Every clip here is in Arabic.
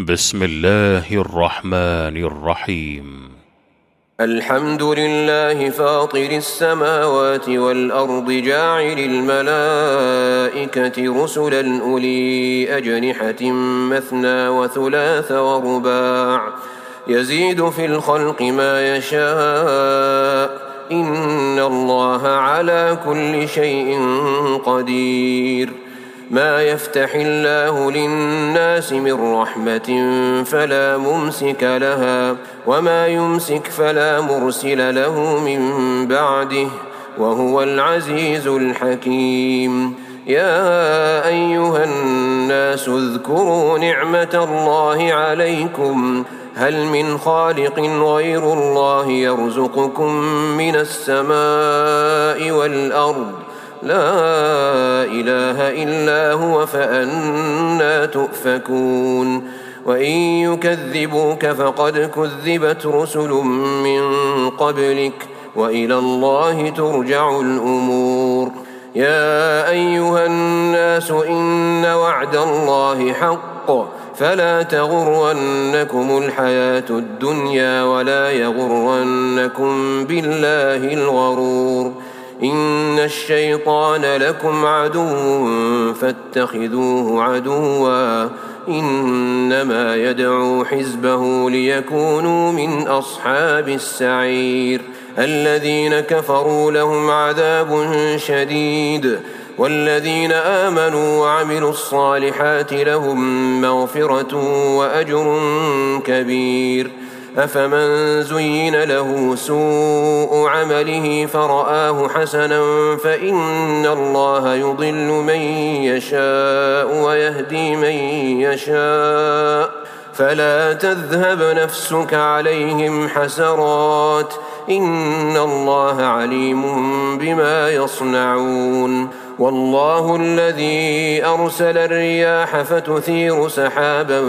بسم الله الرحمن الرحيم. الحمد لله فاطر السماوات والأرض جاعل الملائكة رسلا أولي أجنحة مثنى وثلاث ورباع يزيد في الخلق ما يشاء إن الله على كل شيء قدير. ما يفتح الله للناس من رحمة فلا ممسك لها وما يمسك فلا مرسل له من بعده وهو العزيز الحكيم. يا أيها الناس اذكروا نعمة الله عليكم هل من خالق غير الله يرزقكم من السماء والأرض لا إله إلا هو فأنى تؤفكون. وإن يكذبوك فقد كذبت رسل من قبلك وإلى الله ترجع الأمور. يا أيها الناس إن وعد الله حق فلا تغرنكم الحياة الدنيا ولا يغرنكم بالله الغرور. إن الشيطان لكم عدو فاتخذوه عدوا إنما يدعو حزبه ليكونوا من أصحاب السعير. الذين كفروا لهم عذاب شديد والذين آمنوا وعملوا الصالحات لهم مغفرة وأجر كبير. أفمن زين له سوء عمله فرآه حسنا فإن الله يضل من يشاء ويهدي من يشاء فلا تذهب نفسك عليهم حسرات إن الله عليم بما يصنعون. والله الذي أرسل الرياح فتثير سحابا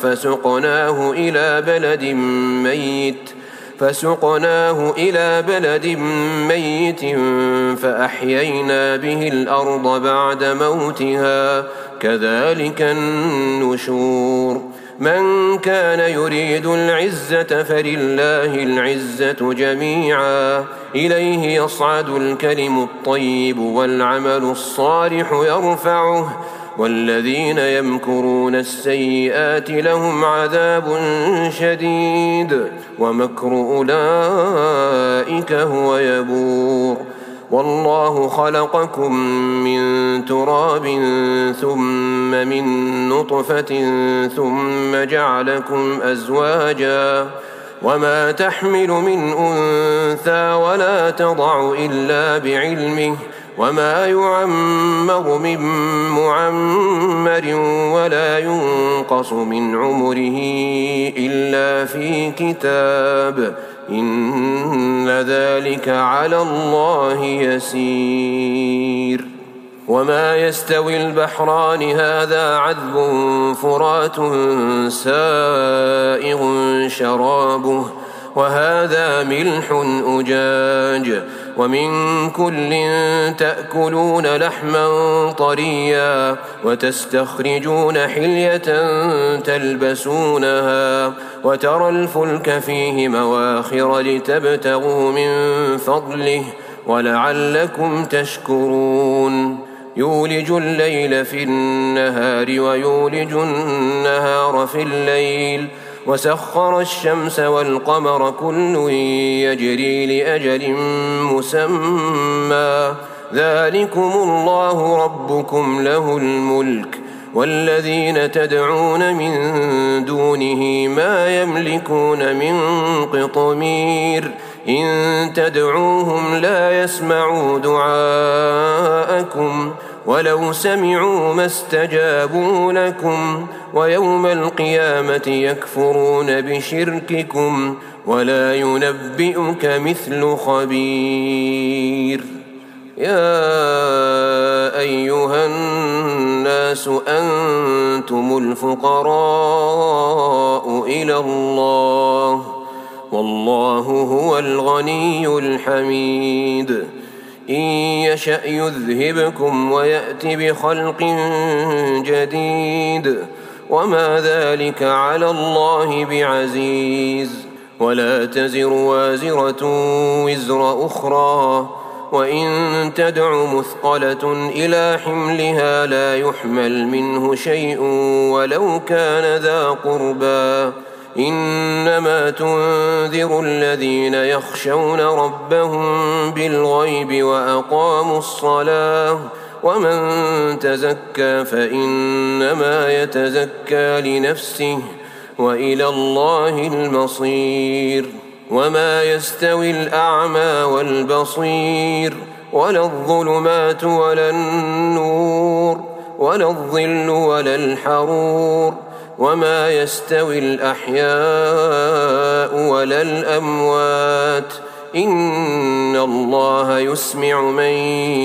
فسقناه إلى بلد ميت فأحيينا به الأرض بعد موتها كذلك النشور. من كان يريد العزة فلله العزة جميعا إليه يصعد الكلم الطيب والعمل الصالح يرفعه والذين يمكرون السيئات لهم عذاب شديد ومكر أولئك هو يبور. والله خلقكم من تراب ثم من نطفة ثم جعلكم أزواجا وما تحمل من أنثى ولا تضع إلا بعلمه وما يعمر من معمر ولا ينقص من عمره إلا في كتاب إن ذلك على الله يسير. وما يستوي البحران هذا عذب فرات سائغ شرابه وهذا ملح أجاج ومن كل تأكلون لحما طريا وتستخرجون حلية تلبسونها وترى الفلك فيه مواخر لتبتغوا من فضله ولعلكم تشكرون. يولج الليل في النهار ويولج النهار في الليل وسخر الشمس والقمر كل يجري لأجل مسمى ذلكم الله ربكم له الملك والذين تدعون من دونه ما يملكون من قطمير إن تدعوهم لا يسمعوا دعاءكم ولو سمعوا ما استجابوا لكم ويوم القيامة يكفرون بشرككم ولا ينبئك مثل خبير. يا أيها الناس أنتم الفقراء إلى الله والله هو الغني الحميد. إن يشأ يذهبكم ويأت بخلق جديد وما ذلك على الله بعزيز. ولا تزر وازرة وزر أخرى، وإن تدع مثقلة إلى حملها لا يحمل منه شيء ولو كان ذا قربى. إنما تنذر الذين يخشون ربهم بالغيب وأقاموا الصلاة، ومن تزكى فإنما يتزكى لنفسه وإلى الله المصير. وما يستوي الأعمى والبصير، ولا الظلمات ولا النور، ولا الظل ولا الحرور، وما يستوي الأحياء ولا الأموات. إن الله يسمع من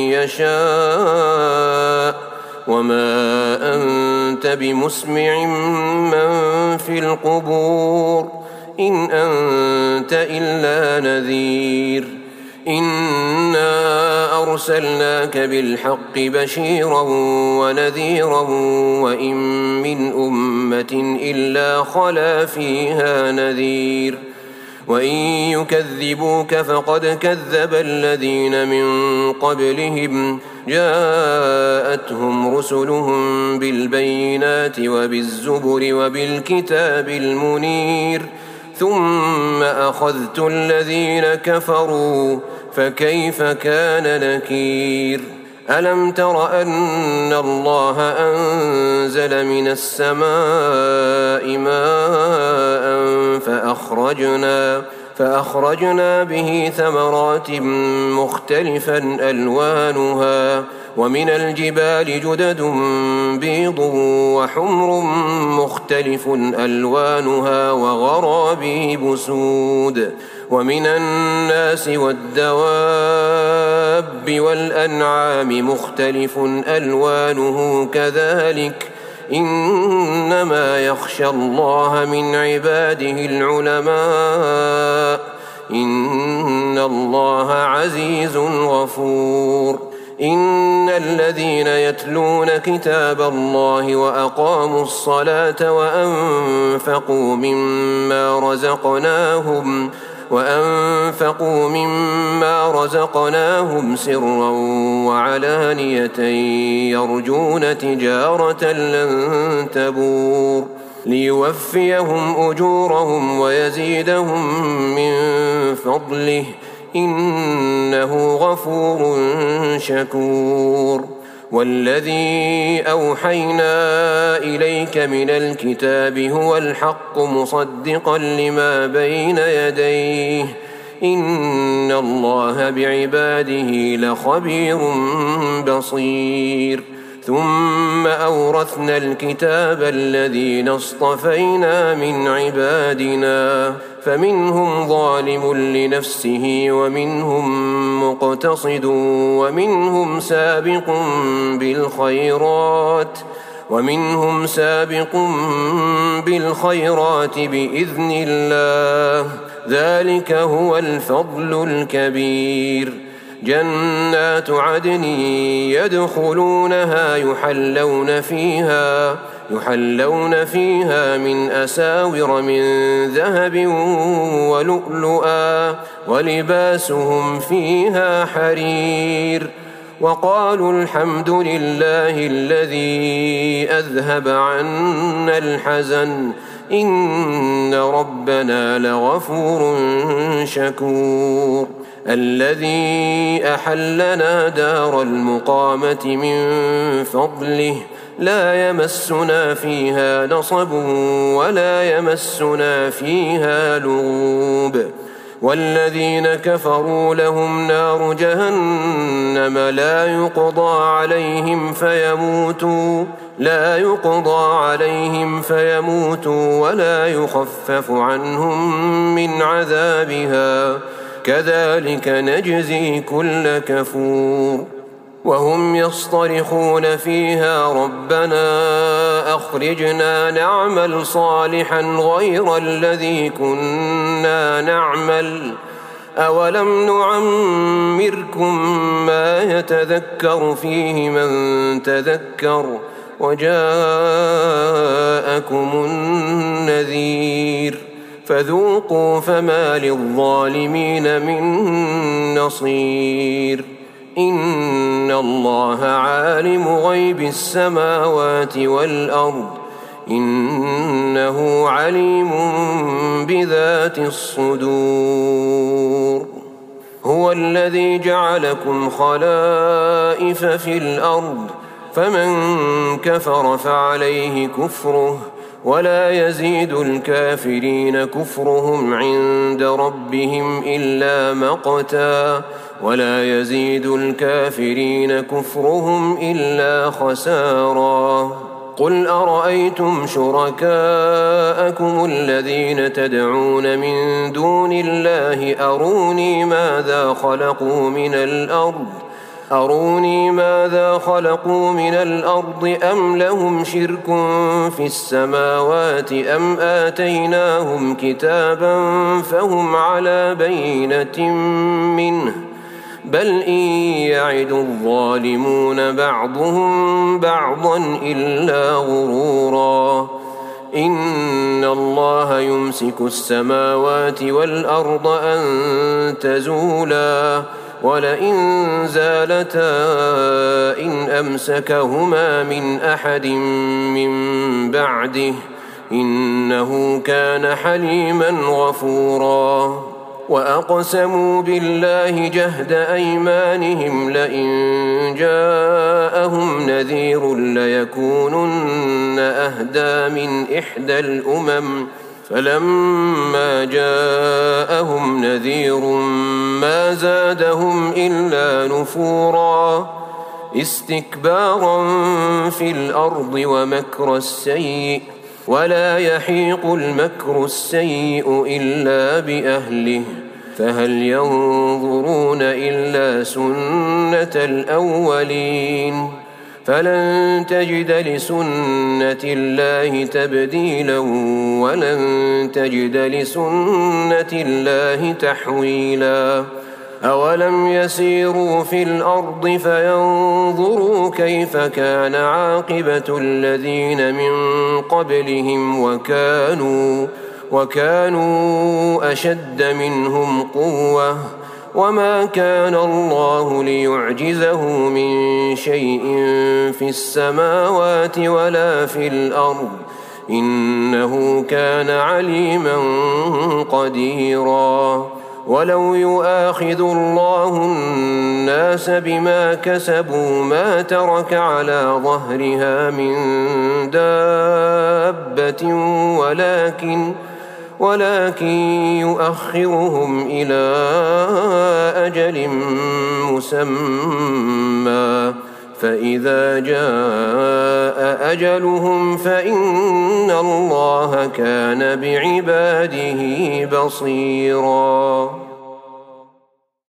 يشاء، وما أنت بمسمع من في القبور، إن أنت إلا نذير. إنا أرسلناك بالحق بشيرا ونذيرا، وإن من أمة إلا خلا فيها نذير. وإن يكذبوك فقد كذب الذين من قبلهم، جاءتهم رسلهم بالبينات وبالزبر وبالكتاب المنير، ثم أخذت الذين كفروا فكيف كان نكير. ألم تر أن الله أنزل من السماء ماء فأخرجنا به ثمرات مختلفا ألوانها، ومن الجبال جدد بيض وحمر مختلف ألوانها وغرابيب سود، ومن الناس والدواب والأنعام مختلف ألوانه كذلك، إنما يخشى الله من عباده العلماء، إن الله عزيز غفور. إن الذين يتلون كتاب الله وأقاموا الصلاة وأنفقوا مما رزقناهم سرا وعلانية يرجون تجارة لن تبور، ليوفيهم أجورهم ويزيدهم من فضله، إنه غفور شكور. والذي أوحينا إليك من الكتاب هو الحق مصدقا لما بين يديه، إن الله بعباده لخبير بصير. ثم أورثنا الكتاب الذين اصطفينا من عبادنا، فمنهم ظالم لنفسه ومنهم مقتصد ومنهم سابق بالخيرات بإذن الله، ذلك هو الفضل الكبير. جنات عدن يدخلونها يحلون فيها من أساور من ذهب ولؤلؤا، ولباسهم فيها حرير. وقالوا الحمد لله الذي أذهب عنا الحزن، إن ربنا لغفور شكور. الذي أحلنا دار المقامة من فضله، لا يمسنا فيها نصب ولا يمسنا فيها لغوب. والذين كفروا لهم نار جهنم لا يقضى عليهم فيموتوا ولا يخفف عنهم من عذابها، كذلك نجزي كل كفور. وهم يصطرخون فيها ربنا أخرجنا نعمل صالحا غير الذي كنا نعمل، أولم نعمركم ما يتذكر فيه من تذكر وجاءكم النذير فذوقوا فما للظالمين من نصير إن الله عالم غيب السماوات والأرض إنه عليم بذات الصدور هو الذي جعلكم خلائف في الأرض فمن كفر فعليه كفره ولا يزيد الكافرين كفرهم عند ربهم إلا مقتا ولا يزيد الكافرين كفرهم إلا خسارا قل أرأيتم شركاءكم الذين تدعون من دون الله أروني ماذا خلقوا من الأرض أم لهم شرك في السماوات أم آتيناهم كتابا فهم على بينة منه بل إن يعد الظالمون بعضهم بعضا إلا غرورا إن الله يمسك السماوات والأرض أن تزولا ولئن زالتا إن أمسكهما من أحد من بعده إنه كان حليما غفورا وأقسموا بالله جهد أيمانهم لئن جاءهم نذير ليكونن أهدى من إحدى الأمم فلما جاءهم نذير ما زادهم إلا نفورا استكبارا في الأرض ومكر السيء ولا يحيق المكر السيء إلا بأهله فهل ينظرون إلا سنة الأولين فلن تجد لسنة الله تبديلا ولن تجد لسنة الله تحويلا أولم يسيروا في الأرض فينظروا كيف كان عاقبة الذين من قبلهم وكانوا أشد منهم قوة وما كان الله ليعجزه من شيء في السماوات ولا في الأرض إنه كان عليما قديرا ولو يؤاخذ الله الناس بما كسبوا ما ترك على ظهرها من دابة ولكن يؤخرهم إلى أجل مسمى فإذا جاء أجلهم فإن الله كان بعباده بصيراً